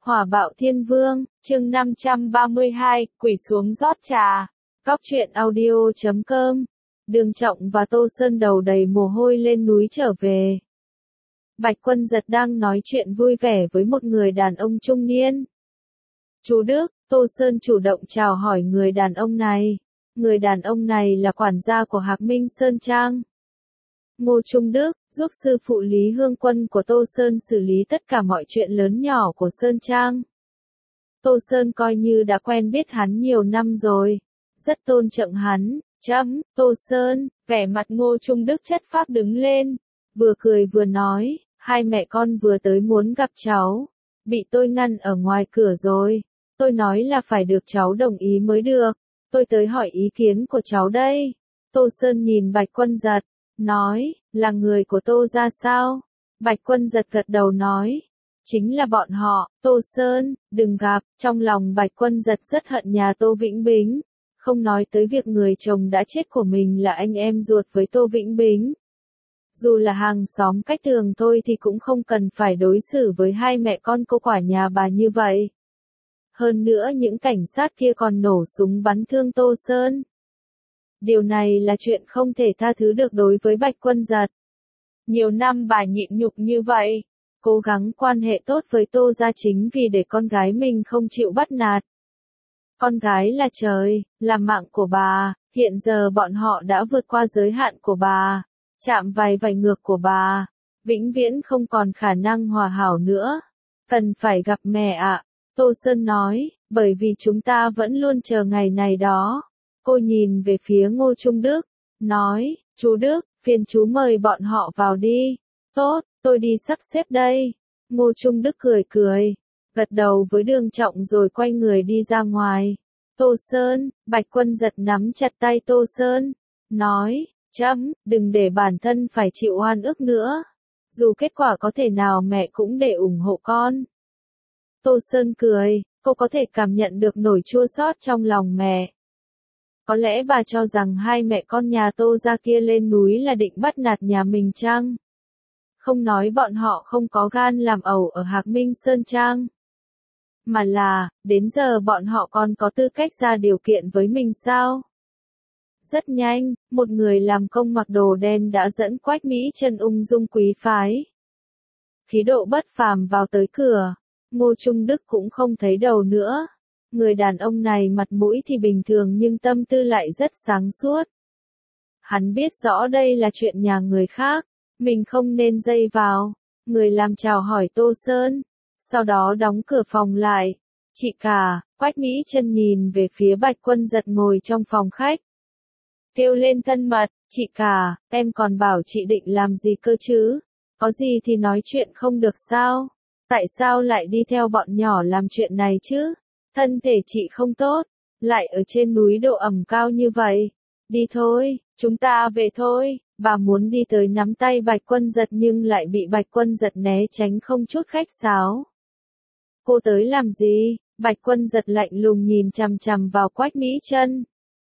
Hỏa bạo thiên vương, chương 532, quỳ xuống rót trà. Cóc truyện audio.com. Đường Trọng và Tô Sơn đầu đầy mồ hôi lên núi trở về. Bạch Quân Giật đang nói chuyện vui vẻ với một người đàn ông trung niên. Chú Đức, Tô Sơn chủ động chào hỏi người đàn ông này. Người đàn ông này là quản gia của Hạc Minh Sơn Trang. Ngô Trung Đức, giúp sư phụ Lý Hương Quân của Tô Sơn xử lý tất cả mọi chuyện lớn nhỏ của Sơn Trang. Tô Sơn coi như đã quen biết hắn nhiều năm rồi, rất tôn trọng hắn. Tô Sơn, vẻ mặt Ngô Trung Đức chất phác đứng lên, vừa cười vừa nói, hai mẹ con vừa tới muốn gặp cháu, bị tôi ngăn ở ngoài cửa rồi, tôi nói là phải được cháu đồng ý mới được, tôi tới hỏi ý kiến của cháu đây. Tô Sơn nhìn Bạch Quân Giật, nói, là người của Tô gia sao? Bạch Quân Giật gật đầu nói, chính là bọn họ. Tô Sơn, đừng gặp. Trong lòng Bạch Quân Giật rất hận nhà Tô Vĩnh Bính, không nói tới việc người chồng đã chết của mình là anh em ruột với Tô Vĩnh Bính. Dù là hàng xóm cách tường thôi thì cũng không cần phải đối xử với hai mẹ con cô quả nhà bà như vậy. Hơn nữa những cảnh sát kia còn nổ súng bắn thương Tô Sơn. Điều này là chuyện không thể tha thứ được đối với Bạch Quân Giật. Nhiều năm bà nhịn nhục như vậy, cố gắng quan hệ tốt với Tô gia chính vì để con gái mình không chịu bắt nạt. Con gái là trời, là mạng của bà, hiện giờ bọn họ đã vượt qua giới hạn của bà, chạm vài ngược của bà, vĩnh viễn không còn khả năng hòa hảo nữa. Cần phải gặp mẹ ạ. Tô Sơn nói, bởi vì chúng ta vẫn luôn chờ ngày này đó. Cô nhìn về phía Ngô Trung Đức, nói, chú Đức, phiền chú mời bọn họ vào đi. Tốt, tôi đi sắp xếp đây. Ngô Trung Đức cười, gật đầu với Đường Trọng rồi quay người đi ra ngoài. Tô Sơn, Bạch Quân Giật nắm chặt tay Tô Sơn, nói, đừng để bản thân phải chịu oan ức nữa. Dù kết quả có thể nào mẹ cũng để ủng hộ con. Tô Sơn cười, cô có thể cảm nhận được nỗi chua xót trong lòng mẹ. Có lẽ bà cho rằng hai mẹ con nhà Tô gia kia lên núi là định bắt nạt nhà mình chăng? Không nói bọn họ không có gan làm ẩu ở Hạc Minh Sơn Trang. Mà là, đến giờ bọn họ còn có tư cách ra điều kiện với mình sao? Rất nhanh, một người làm công mặc đồ đen đã dẫn Quách Mỹ Chân ung dung quý phái. Khí độ bất phàm vào tới cửa, Ngô Trung Đức cũng không thấy đầu nữa. Người đàn ông này mặt mũi thì bình thường nhưng tâm tư lại rất sáng suốt. Hắn biết rõ đây là chuyện nhà người khác, mình không nên dây vào. Người làm chào hỏi Tô Sơn, sau đó đóng cửa phòng lại. Chị cả, Quách Mỹ Chân nhìn về phía Bạch Quân Giật ngồi trong phòng khách. Kêu lên thân mật, chị cả, em còn bảo chị định làm gì cơ chứ? Có gì thì nói chuyện không được sao? Tại sao lại đi theo bọn nhỏ làm chuyện này chứ? Thân thể chị không tốt, lại ở trên núi độ ẩm cao như vậy. Đi thôi, chúng ta về thôi. Bà muốn đi tới nắm tay Bạch Quân Giật nhưng lại bị Bạch Quân Giật né tránh không chút khách sáo. Cô tới làm gì? Bạch Quân Giật lạnh lùng nhìn chằm chằm vào Quách Mỹ Chân.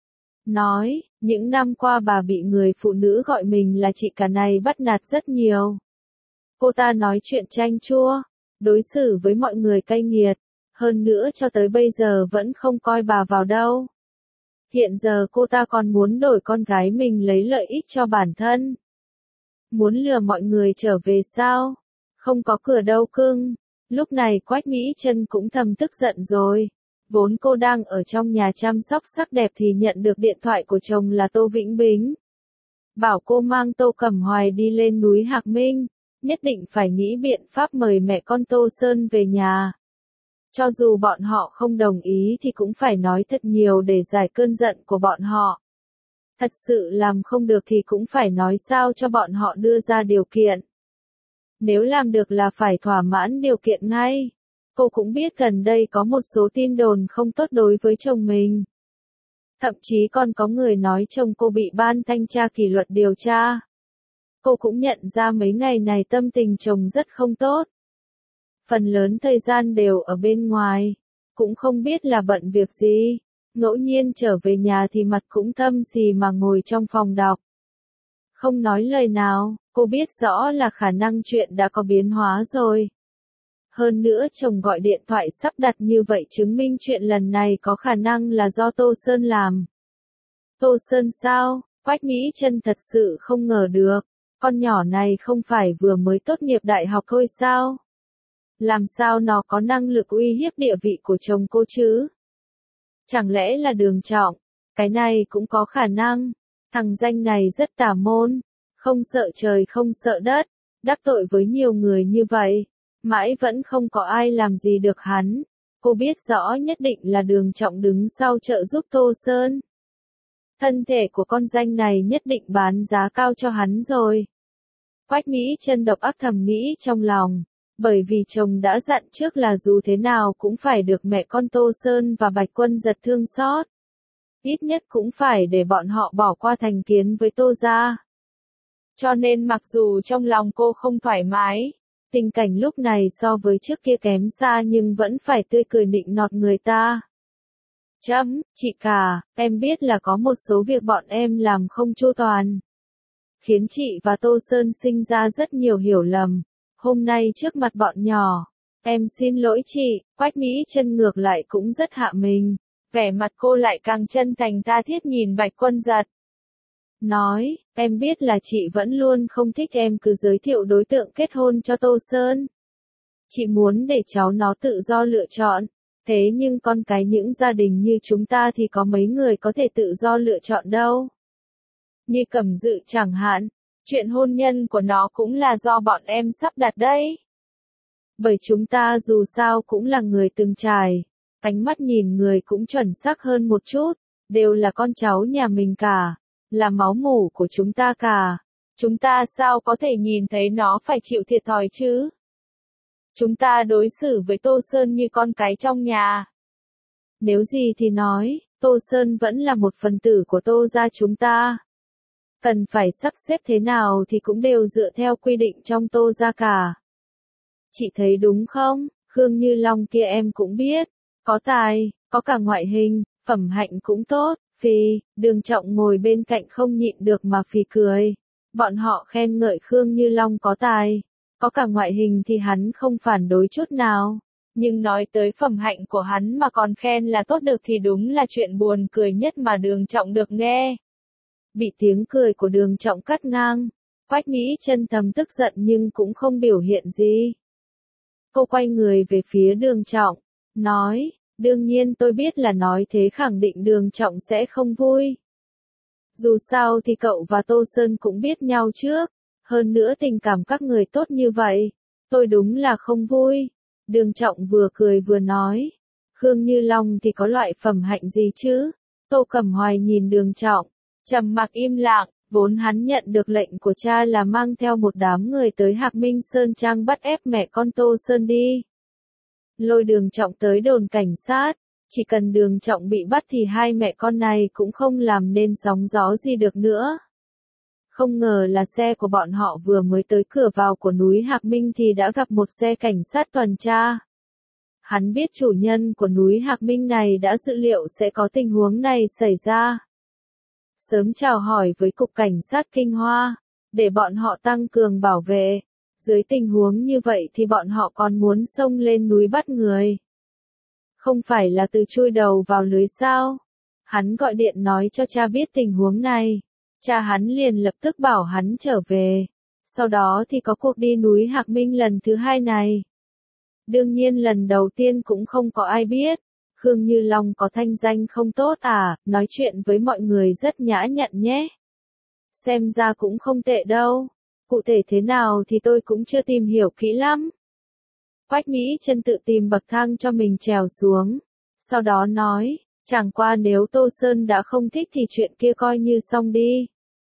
Nói, những năm qua bà bị người phụ nữ gọi mình là chị cả này bắt nạt rất nhiều. Cô ta nói chuyện chanh chua, đối xử với mọi người cay nghiệt. Hơn nữa cho tới bây giờ vẫn không coi bà vào đâu. Hiện giờ cô ta còn muốn đổi con gái mình lấy lợi ích cho bản thân. Muốn lừa mọi người trở về sao? Không có cửa đâu cưng. Lúc này Quách Mỹ Chân cũng thầm tức giận rồi. Vốn cô đang ở trong nhà chăm sóc sắc đẹp thì nhận được điện thoại của chồng là Tô Vĩnh Bính. Bảo cô mang Tô Cẩm Hoài đi lên núi Hạc Minh, nhất định phải nghĩ biện pháp mời mẹ con Tô Sơn về nhà. Cho dù bọn họ không đồng ý thì cũng phải nói thật nhiều để giải cơn giận của bọn họ. Thật sự làm không được thì cũng phải nói sao cho bọn họ đưa ra điều kiện. Nếu làm được là phải thỏa mãn điều kiện ngay. Cô cũng biết gần đây có một số tin đồn không tốt đối với chồng mình. Thậm chí còn có người nói chồng cô bị ban thanh tra kỷ luật điều tra. Cô cũng nhận ra mấy ngày này tâm tình chồng rất không tốt. Phần lớn thời gian đều ở bên ngoài, cũng không biết là bận việc gì, ngẫu nhiên trở về nhà thì mặt cũng thâm xì mà ngồi trong phòng đọc. Không nói lời nào, cô biết rõ là khả năng chuyện đã có biến hóa rồi. Hơn nữa chồng gọi điện thoại sắp đặt như vậy chứng minh chuyện lần này có khả năng là do Tô Sơn làm. Tô Sơn sao? Quách Mỹ Trân thật sự không ngờ được. Con nhỏ này không phải vừa mới tốt nghiệp đại học thôi sao? Làm sao nó có năng lực uy hiếp địa vị của chồng cô chứ? Chẳng lẽ là Đường Trọng? Cái này cũng có khả năng. Thằng danh này rất tà môn. Không sợ trời không sợ đất. Đắc tội với nhiều người như vậy. Mãi vẫn không có ai làm gì được hắn. Cô biết rõ nhất định là Đường Trọng đứng sau trợ giúp Tô Sơn. Thân thể của con danh này nhất định bán giá cao cho hắn rồi. Quách Mỹ Trân độc ác thầm nghĩ trong lòng. Bởi vì chồng đã dặn trước là dù thế nào cũng phải được mẹ con Tô Sơn và Bạch Quân Giật thương xót. Ít nhất cũng phải để bọn họ bỏ qua thành kiến với Tô gia. Cho nên mặc dù trong lòng cô không thoải mái, tình cảnh lúc này so với trước kia kém xa nhưng vẫn phải tươi cười nịnh nọt người ta. Chị cả, em biết là có một số việc bọn em làm không chu toàn. Khiến chị và Tô Sơn sinh ra rất nhiều hiểu lầm. Hôm nay trước mặt bọn nhỏ, em xin lỗi chị. Quách Mỹ Trân ngược lại cũng rất hạ mình. Vẻ mặt cô lại càng chân thành tha thiết nhìn Bạch Quân Giật. Nói, em biết là chị vẫn luôn không thích em cứ giới thiệu đối tượng kết hôn cho Tô Sơn. Chị muốn để cháu nó tự do lựa chọn. Thế nhưng con cái những gia đình như chúng ta thì có mấy người có thể tự do lựa chọn đâu. Như Cẩm Dự chẳng hạn, chuyện hôn nhân của nó cũng là do bọn em sắp đặt đấy. Bởi chúng ta dù sao cũng là người từng trải, ánh mắt nhìn người cũng chuẩn xác hơn một chút, đều là con cháu nhà mình cả, là máu mủ của chúng ta cả. Chúng ta sao có thể nhìn thấy nó phải chịu thiệt thòi chứ? Chúng ta đối xử với Tô Sơn như con cái trong nhà. Nếu gì thì nói, Tô Sơn vẫn là một phần tử của Tô gia chúng ta. Cần phải sắp xếp thế nào thì cũng đều dựa theo quy định trong Tô gia cả. Chị thấy đúng không? Khương Như Long kia em cũng biết. Có tài, có cả ngoại hình, phẩm hạnh cũng tốt. Phì, Đường Trọng ngồi bên cạnh không nhịn được mà phì cười. Bọn họ khen ngợi Khương Như Long có tài. Có cả ngoại hình thì hắn không phản đối chút nào. Nhưng nói tới phẩm hạnh của hắn mà còn khen là tốt được thì đúng là chuyện buồn cười nhất mà Đường Trọng được nghe. Bị tiếng cười của Đường Trọng cắt ngang. Quách Mỹ Trân thầm tức giận nhưng cũng không biểu hiện gì. Cô quay người về phía Đường Trọng, nói, đương nhiên tôi biết là nói thế khẳng định Đường Trọng sẽ không vui. Dù sao thì cậu và Tô Sơn cũng biết nhau trước, hơn nữa tình cảm các người tốt như vậy, tôi đúng là không vui. Đường Trọng vừa cười vừa nói, Khương Như Long thì có loại phẩm hạnh gì chứ? Tô Cẩm Hoài nhìn Đường Trọng, trầm mặc im lặng. Vốn hắn nhận được lệnh của cha là mang theo một đám người tới Hạc Minh Sơn Trang bắt ép mẹ con Tô Sơn đi. Lôi Đường Trọng tới đồn cảnh sát, chỉ cần Đường Trọng bị bắt thì hai mẹ con này cũng không làm nên sóng gió gì được nữa. Không ngờ là xe của bọn họ vừa mới tới cửa vào của núi Hạc Minh thì đã gặp một xe cảnh sát tuần tra. Hắn biết chủ nhân của núi Hạc Minh này đã dự liệu sẽ có tình huống này xảy ra. Sớm chào hỏi với Cục Cảnh sát Kinh Hoa, để bọn họ tăng cường bảo vệ. Dưới tình huống như vậy thì bọn họ còn muốn xông lên núi bắt người. Không phải là từ chui đầu vào lưới sao? Hắn gọi điện nói cho cha biết tình huống này. Cha hắn liền lập tức bảo hắn trở về. Sau đó thì có cuộc đi núi Hạc Minh lần thứ hai này. Đương nhiên lần đầu tiên cũng không có ai biết. Khương Như Long có thanh danh không tốt à, nói chuyện với mọi người rất nhã nhặn nhé. Xem ra cũng không tệ đâu. Cụ thể thế nào thì tôi cũng chưa tìm hiểu kỹ lắm. Quách Mỹ Trân tự tìm bậc thang cho mình trèo xuống. Sau đó nói, chẳng qua nếu Tô Sơn đã không thích thì chuyện kia coi như xong đi.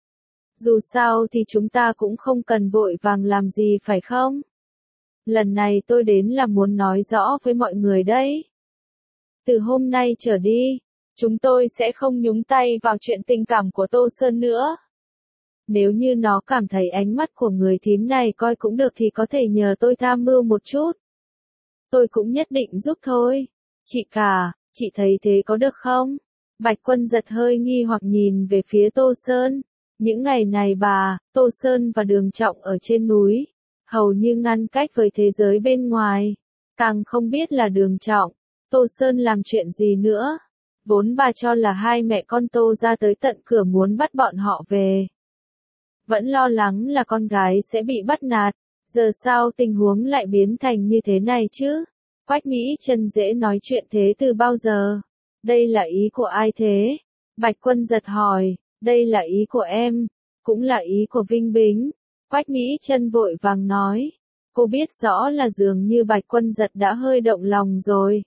Dù sao thì chúng ta cũng không cần vội vàng làm gì phải không? Lần này tôi đến là muốn nói rõ với mọi người đấy. Từ hôm nay trở đi, chúng tôi sẽ không nhúng tay vào chuyện tình cảm của Tô Sơn nữa. Nếu như nó cảm thấy ánh mắt của người thím này coi cũng được thì có thể nhờ tôi tham mưu một chút. Tôi cũng nhất định giúp thôi. Chị cả, chị thấy thế có được không? Bạch Quân Giật hơi nghi hoặc nhìn về phía Tô Sơn. Những ngày này Tô Sơn và Đường Trọng ở trên núi, hầu như ngăn cách với thế giới bên ngoài. Càng không biết là Đường Trọng, Tô Sơn làm chuyện gì nữa. Vốn bà cho là hai mẹ con Tô ra tới tận cửa muốn bắt bọn họ về. Vẫn lo lắng là con gái sẽ bị bắt nạt, giờ sao tình huống lại biến thành như thế này chứ? Quách Mỹ Chân dễ nói chuyện thế từ bao giờ? Đây là ý của ai thế? Bạch Quân giật hỏi, đây là ý của em, cũng là ý của Vinh Bính. Quách Mỹ Chân vội vàng nói, cô biết rõ là dường như Bạch Quân giật đã hơi động lòng rồi.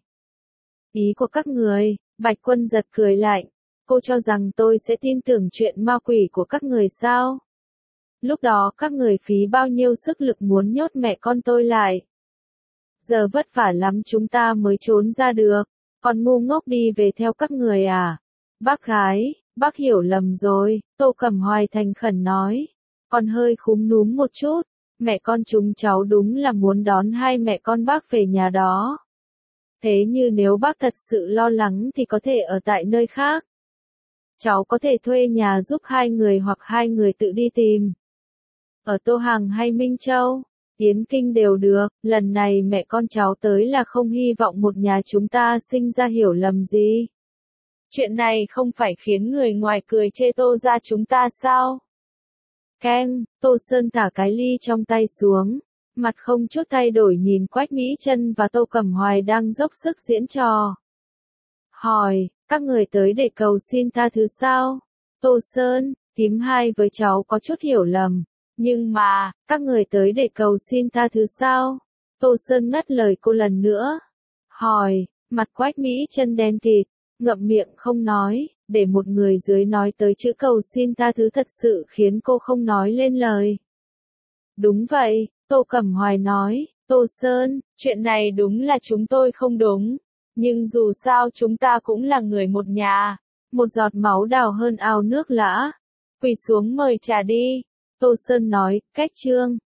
Ý của các người, Bạch Quân giật cười lạnh, cô cho rằng tôi sẽ tin tưởng chuyện ma quỷ của các người sao? Lúc đó các người phí bao nhiêu sức lực muốn nhốt mẹ con tôi lại. Giờ vất vả lắm chúng ta mới trốn ra được, còn ngu ngốc đi về theo các người à? Bác gái, bác hiểu lầm rồi, Tô Cẩm Hoài thành khẩn nói. Còn hơi khúm núm một chút, mẹ con chúng cháu đúng là muốn đón hai mẹ con bác về nhà đó. Thế như nếu bác thật sự lo lắng thì có thể ở tại nơi khác. Cháu có thể thuê nhà giúp hai người hoặc hai người tự đi tìm. Ở Tô Hàng hay Minh Châu, Yến Kinh đều được, lần này mẹ con cháu tới là không hy vọng một nhà chúng ta sinh ra hiểu lầm gì. Chuyện này không phải khiến người ngoài cười chê Tô ra chúng ta sao? Keng, Tô Sơn thả cái ly trong tay xuống, mặt không chút thay đổi nhìn Quách Mỹ Chân và Tô Cẩm Hoài đang dốc sức diễn trò. Hỏi, các người tới để cầu xin tha thứ sao? Tô Sơn, thím hai với cháu có chút hiểu lầm. Nhưng mà, các người tới để cầu xin tha thứ sao? Tô Sơn ngắt lời cô lần nữa. Hỏi, mặt Quách Mỹ Chân đen kịt, ngậm miệng không nói, để một người dưới nói tới chữ cầu xin tha thứ thật sự khiến cô không nói lên lời. Đúng vậy, Tô Cẩm Hoài nói, Tô Sơn, chuyện này đúng là chúng tôi không đúng, nhưng dù sao chúng ta cũng là người một nhà, một giọt máu đào hơn ao nước lã. Quỳ xuống mời trà đi. Tô Sơn nói, cách trương.